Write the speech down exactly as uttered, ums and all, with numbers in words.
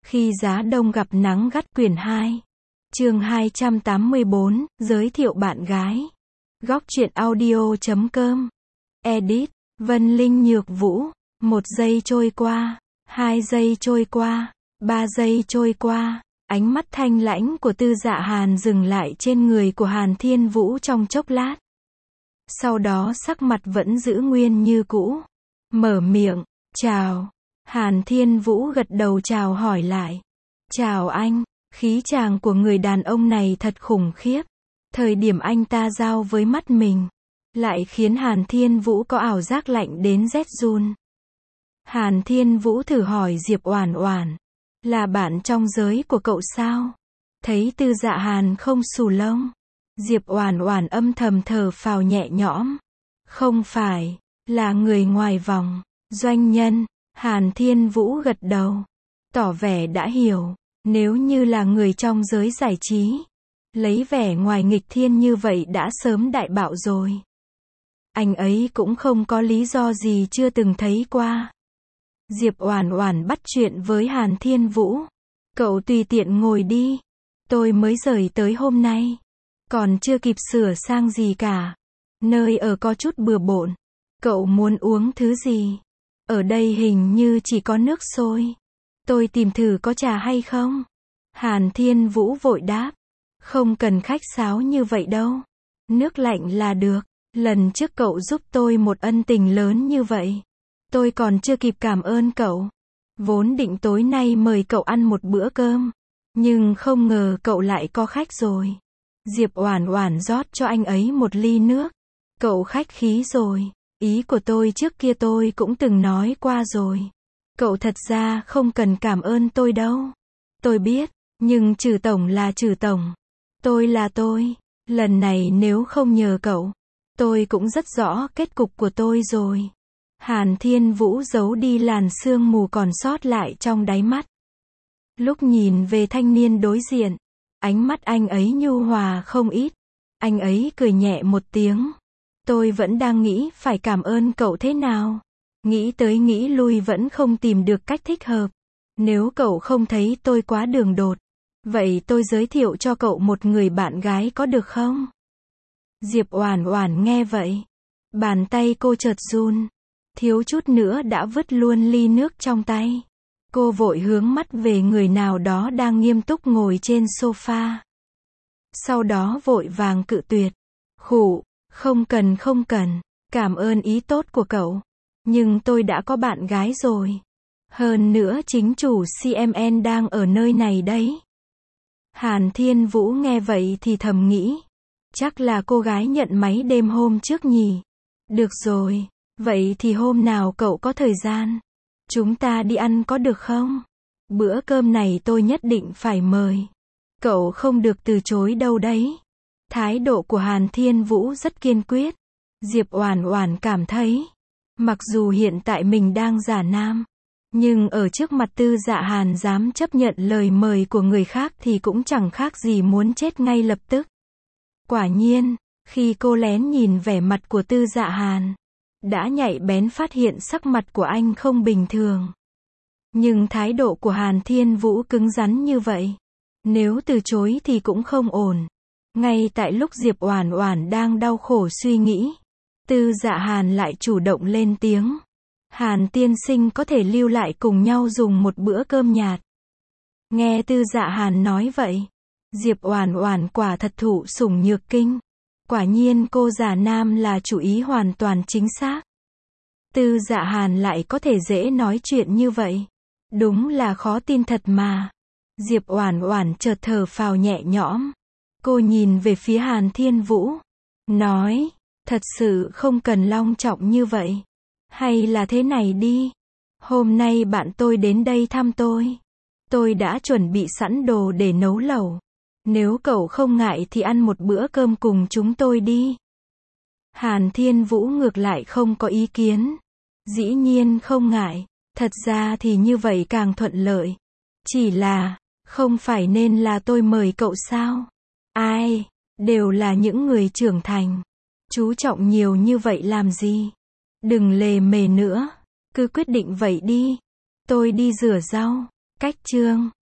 Khi giá đông gặp nắng gắt quyển hai. Chương hai trăm tám mươi bốn, giới thiệu bạn gái. Góc truyện audio chấm com. Edit, Vân Linh Nhược Vũ. Một giây trôi qua, hai giây trôi qua, ba giây trôi qua. Ánh mắt thanh lãnh của Tư Dạ Hàn dừng lại trên người của Hàn Thiên Vũ trong chốc lát. Sau đó sắc mặt vẫn giữ nguyên như cũ. Mở miệng, chào. Hàn Thiên Vũ gật đầu chào hỏi lại. Chào anh. Khí chàng của người đàn ông này thật khủng khiếp. Thời điểm anh ta giao với mắt mình, lại khiến Hàn Thiên Vũ có ảo giác lạnh đến rét run. Hàn Thiên Vũ thử hỏi Diệp Oản Oản, là bạn trong giới của cậu sao? Thấy Tư Dạ Hàn không xù lông, Diệp Oản Oản âm thầm thở phào nhẹ nhõm. Không phải, là người ngoài vòng, doanh nhân. Hàn Thiên Vũ gật đầu, tỏ vẻ đã hiểu. Nếu như là người trong giới giải trí, lấy vẻ ngoài nghịch thiên như vậy đã sớm đại bạo rồi. Anh ấy cũng không có lý do gì chưa từng thấy qua. Diệp Oản Oản bắt chuyện với Hàn Thiên Vũ. Cậu tùy tiện ngồi đi. Tôi mới rời tới hôm nay. Còn chưa kịp sửa sang gì cả. Nơi ở có chút bừa bộn. Cậu muốn uống thứ gì? Ở đây hình như chỉ có nước sôi. Tôi tìm thử có trà hay không? Hàn Thiên Vũ vội đáp. Không cần khách sáo như vậy đâu. Nước lạnh là được. Lần trước cậu giúp tôi một ân tình lớn như vậy. Tôi còn chưa kịp cảm ơn cậu. Vốn định tối nay mời cậu ăn một bữa cơm. Nhưng không ngờ cậu lại có khách rồi. Diệp Oản Oản rót cho anh ấy một ly nước. Cậu khách khí rồi. Ý của tôi trước kia tôi cũng từng nói qua rồi. Cậu thật ra không cần cảm ơn tôi đâu. Tôi biết, nhưng trừ tổng là trừ tổng. Tôi là tôi. Lần này nếu không nhờ cậu, tôi cũng rất rõ kết cục của tôi rồi. Hàn Thiên Vũ giấu đi làn sương mù còn sót lại trong đáy mắt. Lúc nhìn về thanh niên đối diện, ánh mắt anh ấy nhu hòa không ít. Anh ấy cười nhẹ một tiếng. Tôi vẫn đang nghĩ phải cảm ơn cậu thế nào. Nghĩ tới nghĩ lui vẫn không tìm được cách thích hợp. Nếu cậu không thấy tôi quá đường đột, vậy tôi giới thiệu cho cậu một người bạn gái có được không? Diệp Oản Oản nghe vậy, bàn tay cô chợt run, thiếu chút nữa đã vứt luôn ly nước trong tay. Cô vội hướng mắt về người nào đó đang nghiêm túc ngồi trên sofa. Sau đó vội vàng cự tuyệt. Khụ, không cần không cần, cảm ơn ý tốt của cậu. Nhưng tôi đã có bạn gái rồi. Hơn nữa chính chủ xê em en đang ở nơi này đấy. Hàn Thiên Vũ nghe vậy thì thầm nghĩ. Chắc là cô gái nhận máy đêm hôm trước nhỉ. Được rồi, vậy thì hôm nào cậu có thời gian, chúng ta đi ăn có được không? Bữa cơm này tôi nhất định phải mời. Cậu không được từ chối đâu đấy. Thái độ của Hàn Thiên Vũ rất kiên quyết. Diệp Oản Oản cảm thấy, mặc dù hiện tại mình đang giả nam, nhưng ở trước mặt Tư Dạ Hàn dám chấp nhận lời mời của người khác thì cũng chẳng khác gì muốn chết ngay lập tức. Quả nhiên, khi cô lén nhìn vẻ mặt của Tư Dạ Hàn, đã nhạy bén phát hiện sắc mặt của anh không bình thường. Nhưng thái độ của Hàn Thiên Vũ cứng rắn như vậy, nếu từ chối thì cũng không ổn. Ngay tại lúc Diệp Oản Oản đang đau khổ suy nghĩ, Tư Dạ Hàn lại chủ động lên tiếng. Hàn tiên sinh có thể lưu lại cùng nhau dùng một bữa cơm nhạt. Nghe Tư Dạ Hàn nói vậy, Diệp Oản Oản quả thật thụ sủng nhược kinh. Quả nhiên cô giả nam là chủ ý hoàn toàn chính xác. Tư Dạ Hàn lại có thể dễ nói chuyện như vậy. Đúng là khó tin thật mà. Diệp Oản Oản chợt thở phào nhẹ nhõm. Cô nhìn về phía Hàn Thiên Vũ, nói, thật sự không cần long trọng như vậy. Hay là thế này đi, hôm nay bạn tôi đến đây thăm tôi. Tôi đã chuẩn bị sẵn đồ để nấu lẩu. Nếu cậu không ngại thì ăn một bữa cơm cùng chúng tôi đi. Hàn Thiên Vũ ngược lại không có ý kiến. Dĩ nhiên không ngại, thật ra thì như vậy càng thuận lợi. Chỉ là, không phải nên là tôi mời cậu sao? Ai, đều là những người trưởng thành. Chú trọng nhiều như vậy làm gì? Đừng lề mề nữa, cứ quyết định vậy đi. Tôi đi rửa rau. Cách chương